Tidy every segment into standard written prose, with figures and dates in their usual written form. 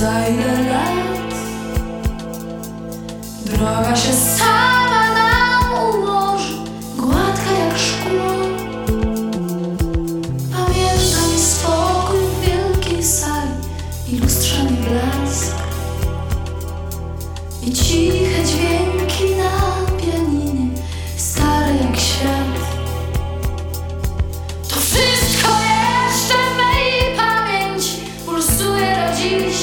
za ile lat droga się sama nam ułoży, gładka jak szkło. Pamiętam spokój w wielkiej sali i lustrzany blask i ciche dźwięki na pianinie, stare jak świat. To wszystko jeszcze w mej pamięci pulsuje do dziś.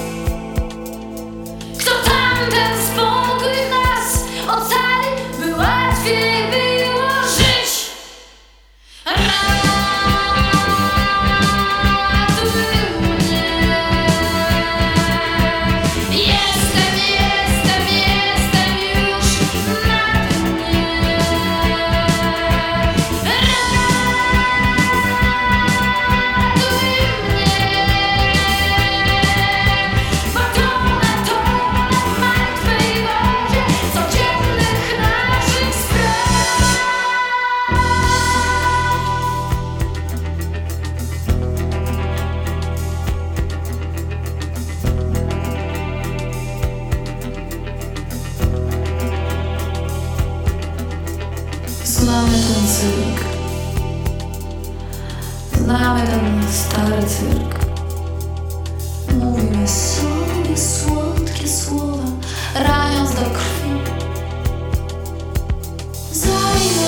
Kto tamten spokój w nas ocali, by łatwiej było żyć? Jestem już na dnie. Ratuj mnie, bo tonę w martwej wodzie codziennych naszych spraw. Znamy ten cyrk, znamy ten stary cyrk. Mówimy sobie słodkie słowa, raniąc do krwi. Za ile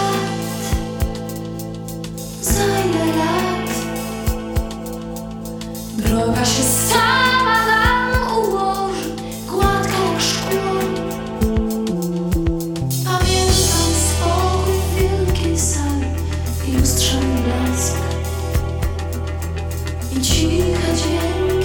lat droga się sama nam ułoży, gładka jak szkło. Pamiętam spokój w wielkiej sali i lustrzany blask i ciche dźwięki